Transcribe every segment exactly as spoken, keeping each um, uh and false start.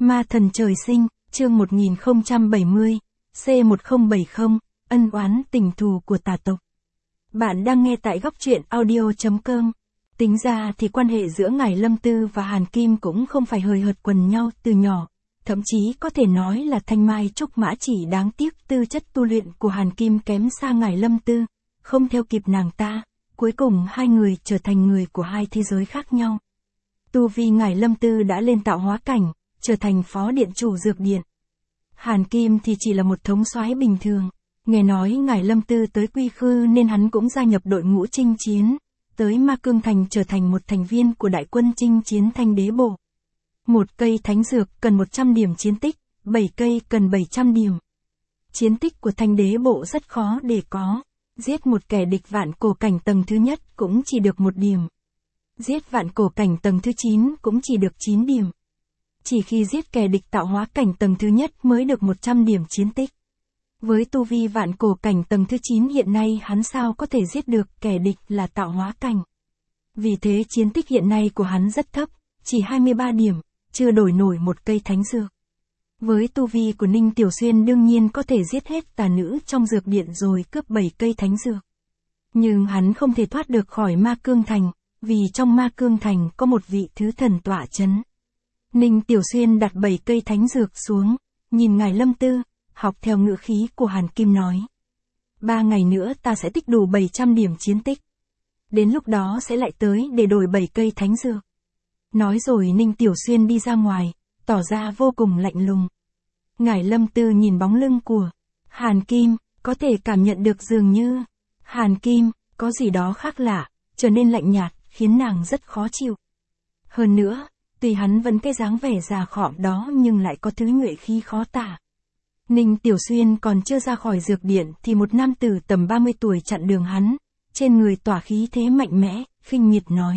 Ma thần trời sinh, chương một nghìn không trăm bảy mươi, C một không bảy không, ân oán tình thù của tà tộc. Bạn đang nghe tại góc truyện audio chấm com. Tính ra thì quan hệ giữa Ngải Lâm Tư và Hàn Kim cũng không phải hời hợt quần nhau từ nhỏ, thậm chí có thể nói là thanh mai trúc mã, chỉ đáng tiếc tư chất tu luyện của Hàn Kim kém xa Ngải Lâm Tư, không theo kịp nàng ta, cuối cùng hai người trở thành người của hai thế giới khác nhau. Tu vi Ngải Lâm Tư đã lên tạo hóa cảnh, trở thành phó điện chủ dược điện. Hàn Kim thì chỉ là một thống soái bình thường, nghe nói Ngải Lâm Tư tới Quy Khư nên hắn cũng gia nhập đội ngũ chinh chiến, tới Ma Cương Thành trở thành một thành viên của đại quân chinh chiến Thanh Đế Bộ. Một cây thánh dược cần một trăm điểm chiến tích, bảy cây cần bảy trăm điểm. Chiến tích của Thanh Đế Bộ rất khó để có, giết một kẻ địch vạn cổ cảnh tầng thứ nhất cũng chỉ được một điểm. Giết vạn cổ cảnh tầng thứ chín cũng chỉ được chín điểm. Chỉ khi giết kẻ địch tạo hóa cảnh tầng thứ nhất mới được một trăm điểm chiến tích. Với tu vi vạn cổ cảnh tầng thứ chín hiện nay hắn sao có thể giết được kẻ địch là tạo hóa cảnh. Vì thế chiến tích hiện nay của hắn rất thấp, chỉ hai mươi ba điểm, chưa đổi nổi một cây thánh dược. Với tu vi của Ninh Tiểu Xuyên đương nhiên có thể giết hết tà nữ trong dược điện rồi cướp bảy cây thánh dược. Nhưng hắn không thể thoát được khỏi Ma Cương Thành, vì trong Ma Cương Thành có một vị thứ thần tọa chấn. Ninh Tiểu Xuyên đặt bảy cây thánh dược xuống, nhìn Ngải Lâm Tư, học theo ngữ khí của Hàn Kim nói. Ba ngày nữa ta sẽ tích đủ bảy trăm điểm chiến tích. Đến lúc đó sẽ lại tới để đổi bảy cây thánh dược. Nói rồi Ninh Tiểu Xuyên đi ra ngoài, tỏ ra vô cùng lạnh lùng. Ngải Lâm Tư nhìn bóng lưng của Hàn Kim, có thể cảm nhận được dường như Hàn Kim có gì đó khác lạ, trở nên lạnh nhạt, khiến nàng rất khó chịu. Hơn nữa, tuy hắn vẫn cái dáng vẻ già khọm đó nhưng lại có thứ nhuệ khí khó tả. Ninh Tiểu Xuyên còn chưa ra khỏi dược điện thì một nam tử tầm ba mươi tuổi chặn đường hắn, trên người tỏa khí thế mạnh mẽ, khinh miệt nói.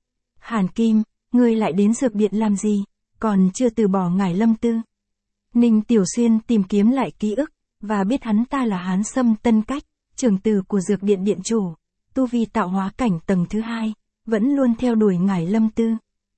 Hàn Kim, ngươi lại đến dược điện làm gì, còn chưa từ bỏ Ngải Lâm Tư. Ninh Tiểu Xuyên tìm kiếm lại ký ức, và biết hắn ta là Hán Sâm Tân Cách, trưởng tử của dược điện điện chủ, tu vi tạo hóa cảnh tầng thứ hai, vẫn luôn theo đuổi Ngải Lâm Tư.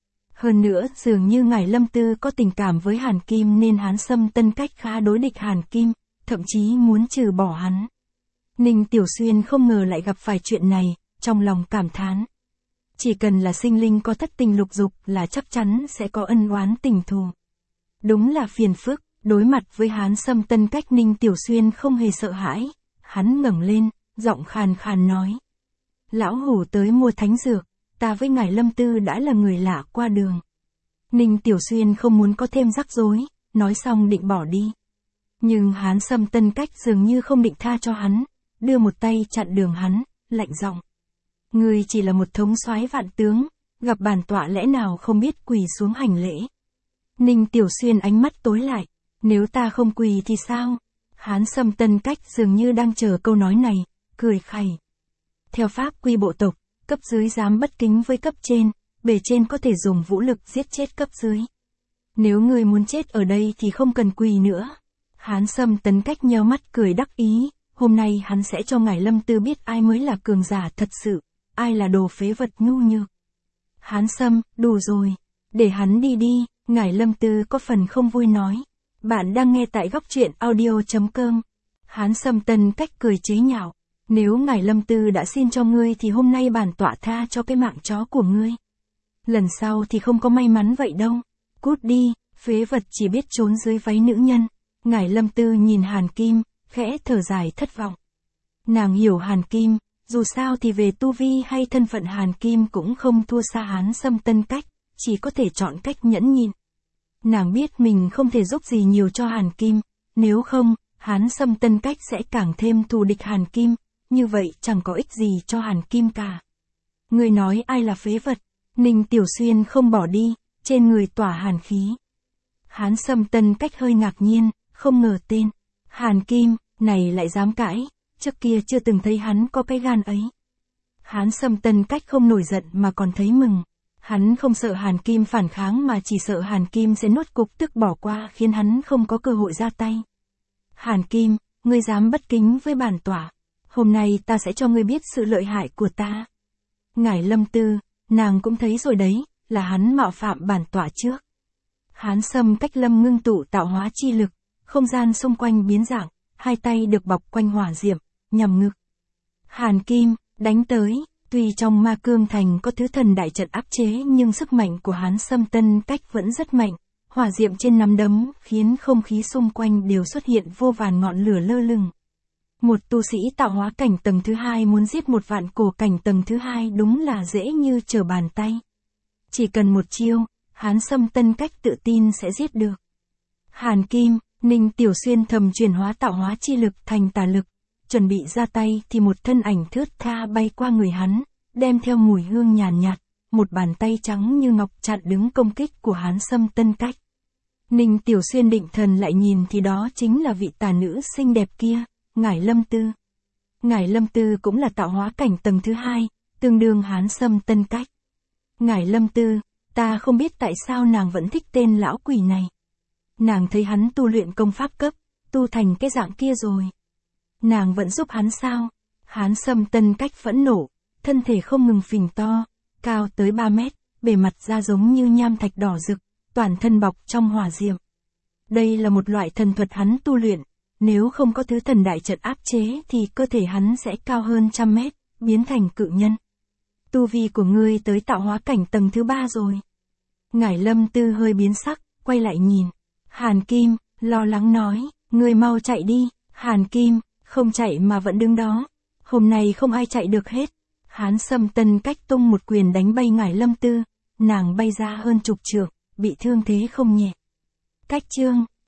Hơn nữa, dường như Ngải Lâm Tư có tình cảm với Hàn Kim nên Hán Sâm Tân Cách khá đối địch Hàn Kim, thậm chí muốn trừ bỏ hắn. Ninh Tiểu Xuyên không ngờ lại gặp phải chuyện này, trong lòng cảm thán. Chỉ cần là sinh linh có thất tình lục dục là chắc chắn sẽ có ân oán tình thù. Đúng là phiền phức, đối mặt với Hán Sâm Tân Cách Ninh Tiểu Xuyên không hề sợ hãi, hắn ngẩng lên, giọng khàn khàn nói. Lão hủ tới mua thánh dược, ta với Ngải Lâm Tư đã là người lạ qua đường. Ninh Tiểu Xuyên không muốn có thêm rắc rối, nói xong định bỏ đi. Nhưng Hán Sâm Tân Cách dường như không định tha cho hắn, đưa một tay chặn đường hắn, lạnh giọng. Ngươi chỉ là một thống soái vạn tướng, gặp bản tọa lẽ nào không biết quỳ xuống hành lễ. Ninh Tiểu Xuyên ánh mắt tối lại, nếu ta không quỳ thì sao? Hán Sâm Tân Cách dường như đang chờ câu nói này, cười khẩy. Theo pháp quy bộ tộc, cấp dưới dám bất kính với cấp trên, bề trên có thể dùng vũ lực giết chết cấp dưới. Nếu ngươi muốn chết ở đây thì không cần quỳ nữa. Hán Sâm Tân Cách nheo mắt cười đắc ý, hôm nay hắn sẽ cho Ngải Lâm Tư biết ai mới là cường giả thật sự, ai là đồ phế vật nhu nhược. Hán Sâm, đủ rồi, để hắn đi đi, Ngải Lâm Tư có phần không vui nói. Bạn đang nghe tại góc truyện audio chấm com. Hán Sâm Tân Cách cười chế nhạo. Nếu Ngải Lâm Tư đã xin cho ngươi thì hôm nay bản tọa tha cho cái mạng chó của ngươi. Lần sau thì không có may mắn vậy đâu. Cút đi, phế vật chỉ biết trốn dưới váy nữ nhân. Ngải Lâm Tư nhìn Hàn Kim, khẽ thở dài thất vọng. Nàng hiểu Hàn Kim, dù sao thì về tu vi hay thân phận Hàn Kim cũng không thua xa Hán Sâm Tân Cách, chỉ có thể chọn cách nhẫn nhịn. Nàng biết mình không thể giúp gì nhiều cho Hàn Kim, nếu không, Hán Sâm Tân Cách sẽ càng thêm thù địch Hàn Kim. Như vậy chẳng có ích gì cho Hàn Kim cả. Người nói ai là phế vật? Ninh Tiểu Xuyên không bỏ đi, trên người tỏa hàn khí. Hán Sâm Tân Cách hơi ngạc nhiên, không ngờ tên Hàn Kim này lại dám cãi, trước kia chưa từng thấy hắn có cái gan ấy. Hán Sâm Tân Cách không nổi giận mà còn thấy mừng. Hắn không sợ Hàn Kim phản kháng mà chỉ sợ Hàn Kim sẽ nuốt cục tức bỏ qua khiến hắn không có cơ hội ra tay. Hàn Kim, ngươi dám bất kính với bản tọa. Hôm nay ta sẽ cho ngươi biết sự lợi hại của ta. Ngải Lâm Tư, nàng cũng thấy rồi đấy, là hắn mạo phạm bản tọa trước. Hán Sâm Cách Lâm ngưng tụ tạo hóa chi lực, không gian xung quanh biến dạng, hai tay được bọc quanh hỏa diệm, nhằm ngực. Hàn Kim, đánh tới, tuy trong Ma Cương Thành có thứ thần đại trận áp chế nhưng sức mạnh của Hán Sâm Tân Cách vẫn rất mạnh. Hỏa diệm trên nắm đấm khiến không khí xung quanh đều xuất hiện vô vàn ngọn lửa lơ lửng. Một tu sĩ tạo hóa cảnh tầng thứ hai muốn giết một vạn cổ cảnh tầng thứ hai đúng là dễ như trở bàn tay. Chỉ cần một chiêu, Hán Sâm Tân Cách tự tin sẽ giết được. Hàn Kim, Ninh Tiểu Xuyên thầm chuyển hóa tạo hóa chi lực thành tà lực, chuẩn bị ra tay thì một thân ảnh thướt tha bay qua người hắn, đem theo mùi hương nhàn nhạt, một bàn tay trắng như ngọc chặn đứng công kích của Hán Sâm Tân Cách. Ninh Tiểu Xuyên định thần lại nhìn thì đó chính là vị tà nữ xinh đẹp kia, Ngải Lâm Tư. Ngải Lâm Tư cũng là tạo hóa cảnh tầng thứ hai, tương đương Hán Sâm Tân Cách. Ngải Lâm Tư, ta không biết tại sao nàng vẫn thích tên lão quỷ này. Nàng thấy hắn tu luyện công pháp cấp, tu thành cái dạng kia rồi. Nàng vẫn giúp hắn sao? Hán Sâm Tân Cách phẫn nộ, thân thể không ngừng phình to, cao tới ba mét, bề mặt da giống như nham thạch đỏ rực, toàn thân bọc trong hỏa diệm. Đây là một loại thần thuật hắn tu luyện, nếu không có thứ thần đại trận áp chế thì cơ thể hắn sẽ cao hơn trăm mét, biến thành cự nhân. Tu vi của ngươi tới tạo hóa cảnh tầng thứ ba rồi. Ngải Lâm Tư hơi biến sắc, quay lại nhìn. Hàn Kim, lo lắng nói, ngươi mau chạy đi. Hàn Kim, không chạy mà vẫn đứng đó. Hôm nay không ai chạy được hết. Hán Sâm Tân Cách tung một quyền đánh bay Ngải Lâm Tư, nàng bay ra hơn chục trượng, bị thương thế không nhẹ. Cách chương